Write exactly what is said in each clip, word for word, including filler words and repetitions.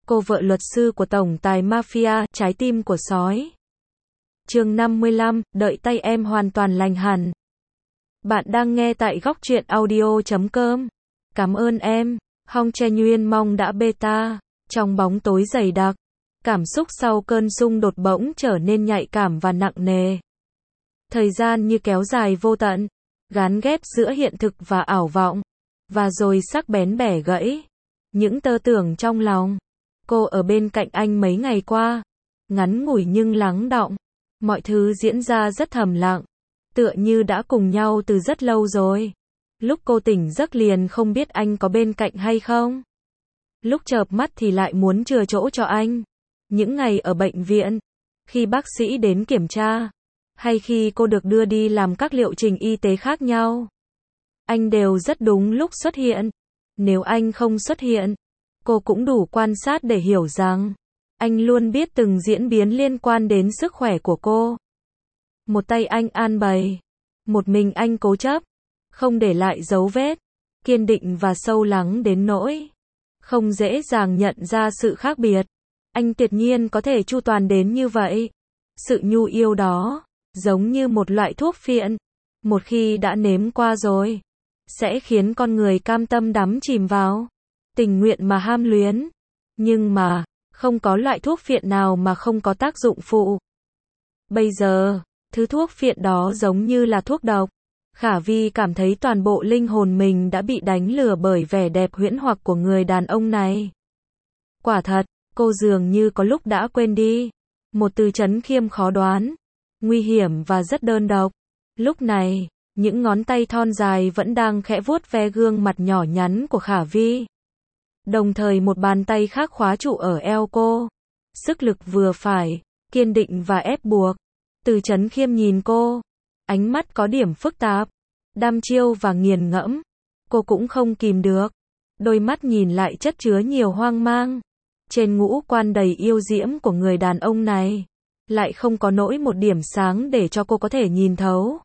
cô vợ luật sư của tổng tài mafia, trái tim của sói. Chương năm mươi lăm, đợi tay em hoàn toàn lành hẳn. Bạn đang nghe tại góc truyện audio chấm com. Cảm ơn em. Hong Che Nguyen Mong đã beta. Trong bóng tối dày đặc, cảm xúc sau cơn xung đột bỗng trở nên nhạy cảm và nặng nề. Thời gian như kéo dài vô tận, gán ghép giữa hiện thực và ảo vọng. Và rồi sắc bén bẻ gãy những tơ tưởng trong lòng. Cô ở bên cạnh anh mấy ngày qua, ngắn ngủi nhưng lắng đọng. Mọi thứ diễn ra rất thầm lặng, tựa như đã cùng nhau từ rất lâu rồi. Lúc cô tỉnh giấc liền không biết anh có bên cạnh hay không. Lúc chợp mắt thì lại muốn chừa chỗ cho anh. Những ngày ở bệnh viện, khi bác sĩ đến kiểm tra, hay khi cô được đưa đi làm các liệu trình y tế khác nhau, anh đều rất đúng lúc xuất hiện. Nếu anh không xuất hiện, cô cũng đủ quan sát để hiểu rằng anh luôn biết từng diễn biến liên quan đến sức khỏe của cô. Một tay anh an bày, một mình anh cố chấp, không để lại dấu vết, kiên định và sâu lắng đến nỗi không dễ dàng nhận ra sự khác biệt. Anh tuyệt nhiên có thể chu toàn đến như vậy. Sự nhu yêu đó, giống như một loại thuốc phiện, một khi đã nếm qua rồi, sẽ khiến con người cam tâm đắm chìm vào, tình nguyện mà ham luyến. Nhưng mà, không có loại thuốc phiện nào mà không có tác dụng phụ. Bây giờ, thứ thuốc phiện đó giống như là thuốc độc. Khả Vi cảm thấy toàn bộ linh hồn mình đã bị đánh lừa bởi vẻ đẹp huyễn hoặc của người đàn ông này. Quả thật, cô dường như có lúc đã quên đi. Một từ Trấn Khiêm khó đoán, nguy hiểm và rất đơn độc. Lúc này, những ngón tay thon dài vẫn đang khẽ vuốt ve gương mặt nhỏ nhắn của Khả Vi. Đồng thời một bàn tay khác khóa trụ ở eo cô. Sức lực vừa phải, kiên định và ép buộc. Từ Trấn Khiêm nhìn cô, ánh mắt có điểm phức tạp, đăm chiêu và nghiền ngẫm. Cô cũng không kìm được. Đôi mắt nhìn lại chất chứa nhiều hoang mang. Trên ngũ quan đầy yêu diễm của người đàn ông này, lại không có nỗi một điểm sáng để cho cô có thể nhìn thấu.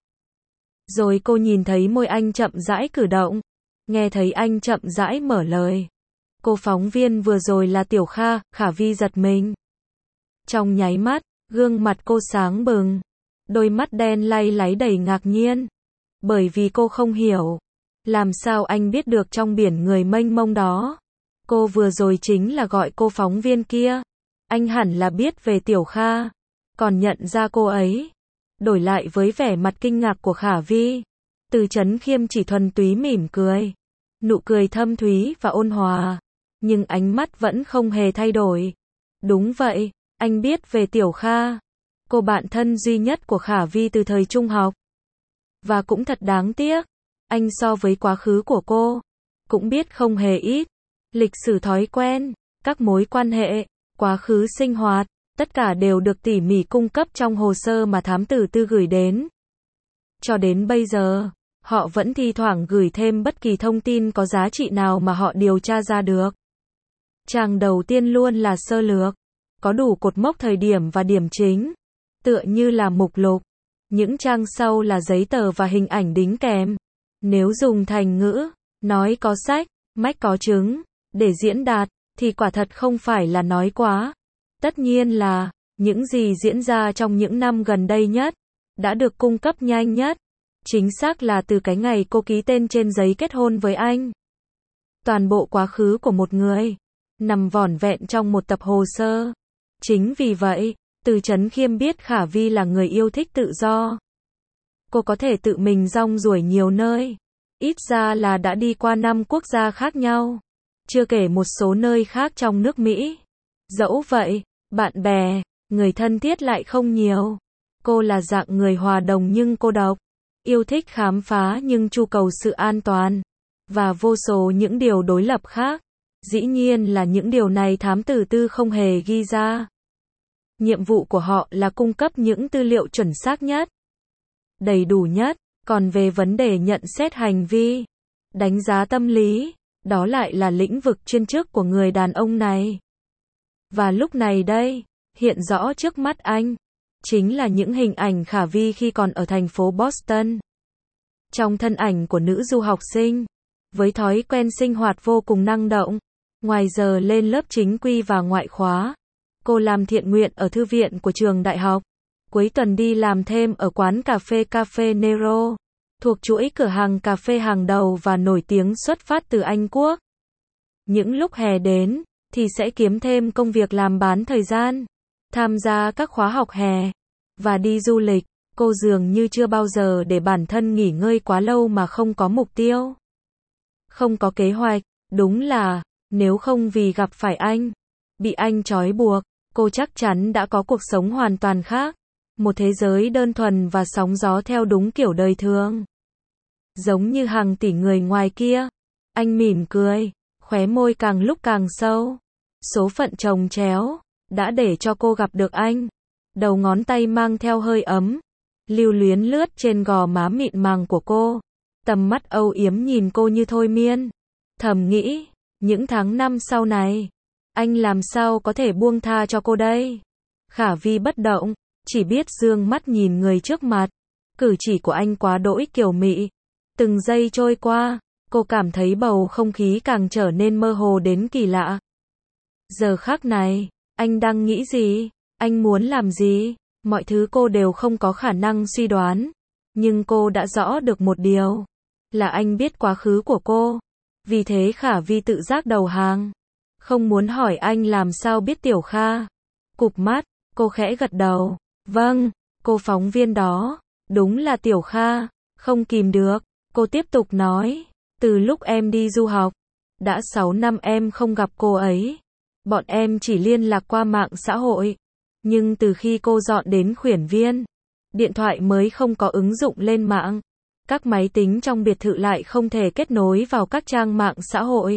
Rồi cô nhìn thấy môi anh chậm rãi cử động, nghe thấy anh chậm rãi mở lời. Cô phóng viên vừa rồi là Tiểu Kha. Khả Vi giật mình. Trong nháy mắt, gương mặt cô sáng bừng, đôi mắt đen lay láy đầy ngạc nhiên. Bởi vì cô không hiểu, làm sao anh biết được trong biển người mênh mông đó, cô vừa rồi chính là gọi cô phóng viên kia. Anh hẳn là biết về Tiểu Kha, còn nhận ra cô ấy. Đổi lại với vẻ mặt kinh ngạc của Khả Vi, Từ Trấn Khiêm chỉ thuần túy mỉm cười. Nụ cười thâm thúy và ôn hòa, nhưng ánh mắt vẫn không hề thay đổi. Đúng vậy, anh biết về Tiểu Kha, cô bạn thân duy nhất của Khả Vi từ thời trung học. Và cũng thật đáng tiếc, anh so với quá khứ của cô, cũng biết không hề ít. Lịch sử thói quen, các mối quan hệ, quá khứ sinh hoạt, tất cả đều được tỉ mỉ cung cấp trong hồ sơ mà thám tử tư gửi đến. Cho đến bây giờ, họ vẫn thi thoảng gửi thêm bất kỳ thông tin có giá trị nào mà họ điều tra ra được. Trang đầu tiên luôn là sơ lược, có đủ cột mốc thời điểm và điểm chính, tựa như là mục lục. Những trang sau là giấy tờ và hình ảnh đính kèm. Nếu dùng thành ngữ, nói có sách, mách có chứng, để diễn đạt, thì quả thật không phải là nói quá. Tất nhiên là, những gì diễn ra trong những năm gần đây nhất, đã được cung cấp nhanh nhất. Chính xác là từ cái ngày cô ký tên trên giấy kết hôn với anh. Toàn bộ quá khứ của một người, nằm vỏn vẹn trong một tập hồ sơ. Chính vì vậy, Từ Trấn Khiêm biết Khả Vi là người yêu thích tự do. Cô có thể tự mình rong ruổi nhiều nơi. Ít ra là đã đi qua năm quốc gia khác nhau. Chưa kể một số nơi khác trong nước Mỹ. Dẫu vậy, bạn bè, người thân thiết lại không nhiều. Cô là dạng người hòa đồng nhưng cô độc. Yêu thích khám phá nhưng chu cầu sự an toàn. Và vô số những điều đối lập khác. Dĩ nhiên là những điều này thám tử tư không hề ghi ra. Nhiệm vụ của họ là cung cấp những tư liệu chuẩn xác nhất, đầy đủ nhất. Còn về vấn đề nhận xét hành vi, đánh giá tâm lý, đó lại là lĩnh vực chuyên chức của người đàn ông này. Và lúc này đây, hiện rõ trước mắt anh, chính là những hình ảnh Khả Vi khi còn ở thành phố Boston. Trong thân ảnh của nữ du học sinh, với thói quen sinh hoạt vô cùng năng động, Ngoài giờ lên lớp chính quy và ngoại khóa, cô làm thiện nguyện ở thư viện của trường đại học. Cuối tuần đi làm thêm ở quán cà phê Cafe Nero, thuộc chuỗi cửa hàng cà phê hàng đầu và nổi tiếng xuất phát từ Anh Quốc. Những lúc hè đến, thì sẽ kiếm thêm công việc làm bán thời gian, tham gia các khóa học hè, và đi du lịch. Cô dường như chưa bao giờ để bản thân nghỉ ngơi quá lâu mà không có mục tiêu, không có kế hoạch. Đúng là, nếu không vì gặp phải anh, bị anh trói buộc, cô chắc chắn đã có cuộc sống hoàn toàn khác. Một thế giới đơn thuần và sóng gió theo đúng kiểu đời thường. Giống như hàng tỷ người ngoài kia. Anh mỉm cười, khóe môi càng lúc càng sâu. Số phận chồng chéo, đã để cho cô gặp được anh. Đầu ngón tay mang theo hơi ấm, lưu luyến lướt trên gò má mịn màng của cô. Tầm mắt âu yếm nhìn cô như thôi miên. Thầm nghĩ, những tháng năm sau này, anh làm sao có thể buông tha cho cô đây? Khả Vi bất động, chỉ biết dương mắt nhìn người trước mặt. Cử chỉ của anh quá đỗi kiều mị. Từng giây trôi qua, cô cảm thấy bầu không khí càng trở nên mơ hồ đến kỳ lạ. Giờ khắc này, anh đang nghĩ gì? Anh muốn làm gì? Mọi thứ cô đều không có khả năng suy đoán. Nhưng cô đã rõ được một điều, là anh biết quá khứ của cô. Vì thế Khả Vi tự giác đầu hàng. Không muốn hỏi anh làm sao biết Tiểu Kha. Cụp mắt, cô khẽ gật đầu. Vâng, cô phóng viên đó, đúng là Tiểu Kha. Không kìm được, cô tiếp tục nói. Từ lúc em đi du học, đã sáu năm em không gặp cô ấy. Bọn em chỉ liên lạc qua mạng xã hội. Nhưng từ khi cô dọn đến Khuyển Viên, điện thoại mới không có ứng dụng lên mạng. Các máy tính trong biệt thự lại không thể kết nối vào các trang mạng xã hội.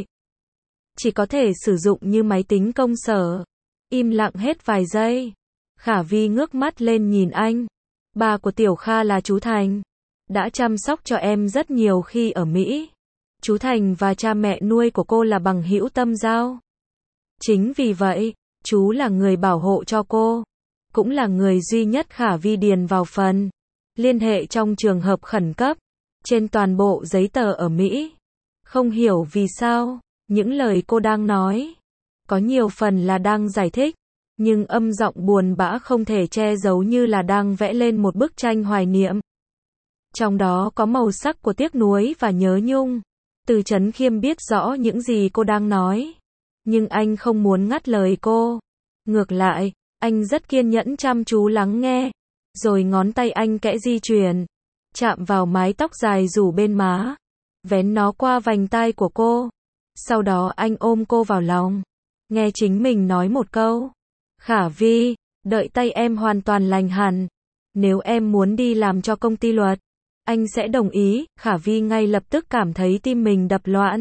Chỉ có thể sử dụng như máy tính công sở. Im lặng hết vài giây. Khả Vi ngước mắt lên nhìn anh. Ba của Tiểu Kha là chú Thành. Đã chăm sóc cho em rất nhiều khi ở Mỹ. Chú Thành và cha mẹ nuôi của cô là bằng hữu tâm giao. Chính vì vậy, chú là người bảo hộ cho cô. Cũng là người duy nhất Khả Vi điền vào phần liên hệ trong trường hợp khẩn cấp, trên toàn bộ giấy tờ ở Mỹ. Không hiểu vì sao, những lời cô đang nói, có nhiều phần là đang giải thích, nhưng âm giọng buồn bã không thể che giấu như là đang vẽ lên một bức tranh hoài niệm. Trong đó có màu sắc của tiếc nuối và nhớ nhung. Từ Trấn Khiêm biết rõ những gì cô đang nói, nhưng anh không muốn ngắt lời cô. Ngược lại, anh rất kiên nhẫn chăm chú lắng nghe. Rồi ngón tay anh kẽ di chuyển, chạm vào mái tóc dài rủ bên má, vén nó qua vành tai của cô. Sau đó anh ôm cô vào lòng, nghe chính mình nói một câu. Khả Vi, đợi tay em hoàn toàn lành hẳn. Nếu em muốn đi làm cho công ty luật, anh sẽ đồng ý. Khả Vi ngay lập tức cảm thấy tim mình đập loạn.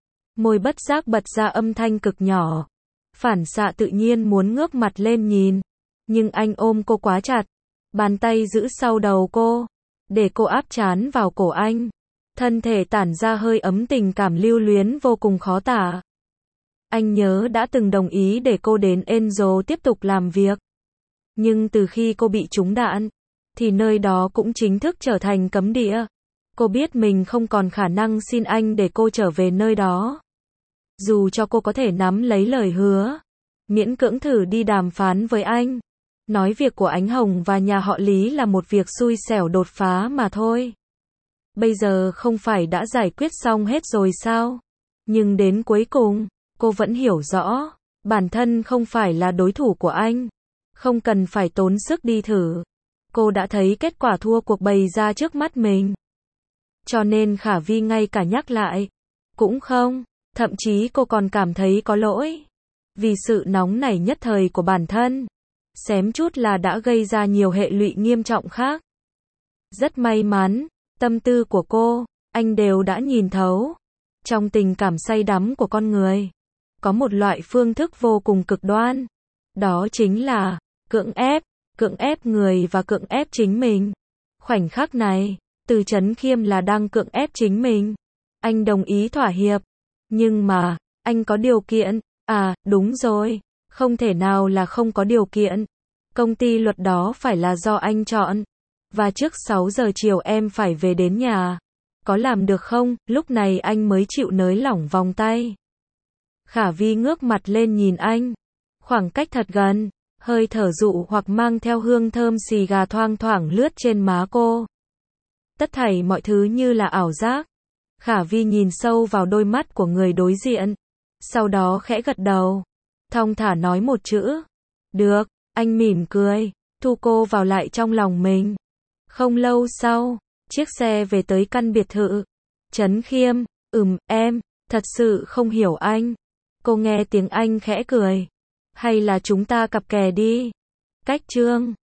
Môi bất giác bật ra âm thanh cực nhỏ. Phản xạ tự nhiên muốn ngước mặt lên nhìn. Nhưng anh ôm cô quá chặt. Bàn tay giữ sau đầu cô, để cô áp trán vào cổ anh. Thân thể tản ra hơi ấm, tình cảm lưu luyến vô cùng khó tả. Anh nhớ đã từng đồng ý để cô đến Angel tiếp tục làm việc. Nhưng từ khi cô bị trúng đạn, thì nơi đó cũng chính thức trở thành cấm địa. Cô biết mình không còn khả năng xin anh để cô trở về nơi đó. Dù cho cô có thể nắm lấy lời hứa, miễn cưỡng thử đi đàm phán với anh. Nói việc của Ánh Hồng và nhà họ Lý là một việc xui xẻo đột phá mà thôi. Bây giờ không phải đã giải quyết xong hết rồi sao? Nhưng đến cuối cùng, cô vẫn hiểu rõ, bản thân không phải là đối thủ của anh. Không cần phải tốn sức đi thử. Cô đã thấy kết quả thua cuộc bày ra trước mắt mình. Cho nên Khả Vi ngay cả nhắc lại, cũng không, thậm chí cô còn cảm thấy có lỗi. Vì sự nóng nảy nhất thời của bản thân. Xém chút là đã gây ra nhiều hệ lụy nghiêm trọng khác. Rất may mắn, tâm tư của cô, anh đều đã nhìn thấu. Trong tình cảm say đắm của con người, có một loại phương thức vô cùng cực đoan. Đó chính là cưỡng ép, cưỡng ép người và cưỡng ép chính mình. Khoảnh khắc này, Từ Trấn Khiêm là đang cưỡng ép chính mình. Anh đồng ý thỏa hiệp. Nhưng mà, anh có điều kiện. À, đúng rồi. Không thể nào là không có điều kiện. Công ty luật đó phải là do anh chọn. Và trước sáu giờ chiều em phải về đến nhà. Có làm được không? Lúc này anh mới chịu nới lỏng vòng tay. Khả Vi ngước mặt lên nhìn anh. Khoảng cách thật gần, hơi thở dụ hoặc mang theo hương thơm xì gà thoang thoảng lướt trên má cô. Tất thảy mọi thứ như là ảo giác. Khả Vi nhìn sâu vào đôi mắt của người đối diện. Sau đó khẽ gật đầu. Thong thả nói một chữ. Được, anh mỉm cười. Thu cô vào lại trong lòng mình. Không lâu sau, chiếc xe về tới căn biệt thự. Trấn Khiêm, ừm, em, thật sự không hiểu anh. Cô nghe tiếng anh khẽ cười. Hay là chúng ta cặp kè đi. Cách chương